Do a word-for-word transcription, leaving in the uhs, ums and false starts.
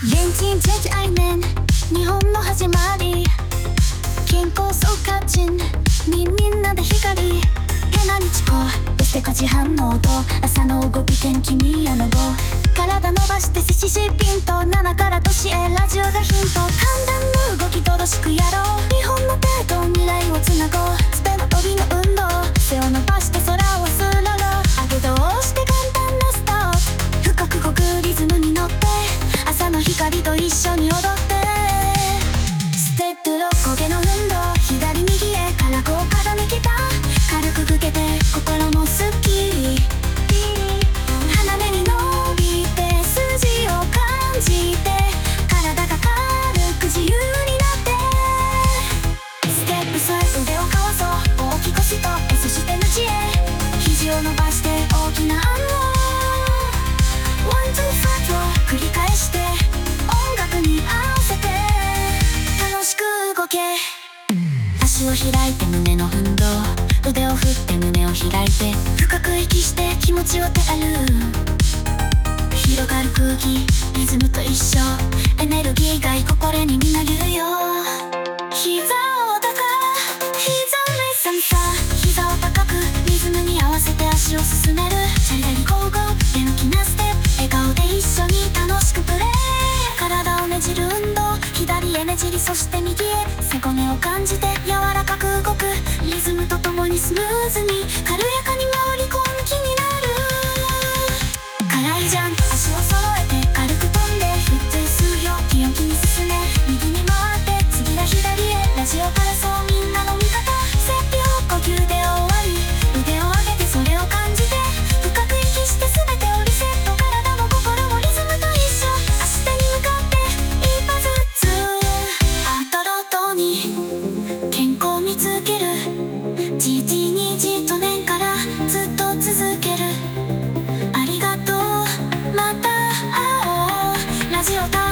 レンチンチェンジ愛年日本の始まり健康総価値にみんなで光変な日光そして価値反応と朝の動き天気にあの後体伸ばしてシシシピンとななから年へラジオがヒント簡単な動き正しくやろう日本の手と未来をつなごうスペの飛びの運動背を伸ばして空をスロロ上げどうして簡単なスタート深く呼吸リズムに乗って朝の光と一緒に踊ってステップろっこげの運動左右へからこう傾けた軽く吹けて心もすっきり鼻目に伸びて筋を感じて体が軽く自由になってステップさえ腕をかわそう大きく腰と S して無知へ肘を伸ばして大きな案をワンツーファットを繰り返して音楽に合わせて楽しく動け足を開いて胸の運動腕を振って胸を開いて深く息して気持ちを手ある広がる空気リズムと一緒エネルギーが心にみなるよ膝を高膝目さ膝を高くリズムに合わせて足を進めるチャリラリゴーゴー元気なステップ笑顔で一緒に楽しくプレー体をねじる運動左へねじりそして右へ背骨を感じて柔らかく動くリズムとともにスムーズに軽やかに回り込む気になる辛いジャンプ足を揃えて軽く飛んでふっつい数秒気を気に進め右に回って次は左へラジオからそうみんなの味方せっぴょう呼吸で終わり腕を上げてそれを感じて深く息して全てをリセット体も心もリズムと一緒明日に向かって一歩ずつアトロトに健康見つけるじじにじと年からずっと続けるありがとうまた会おうラジオ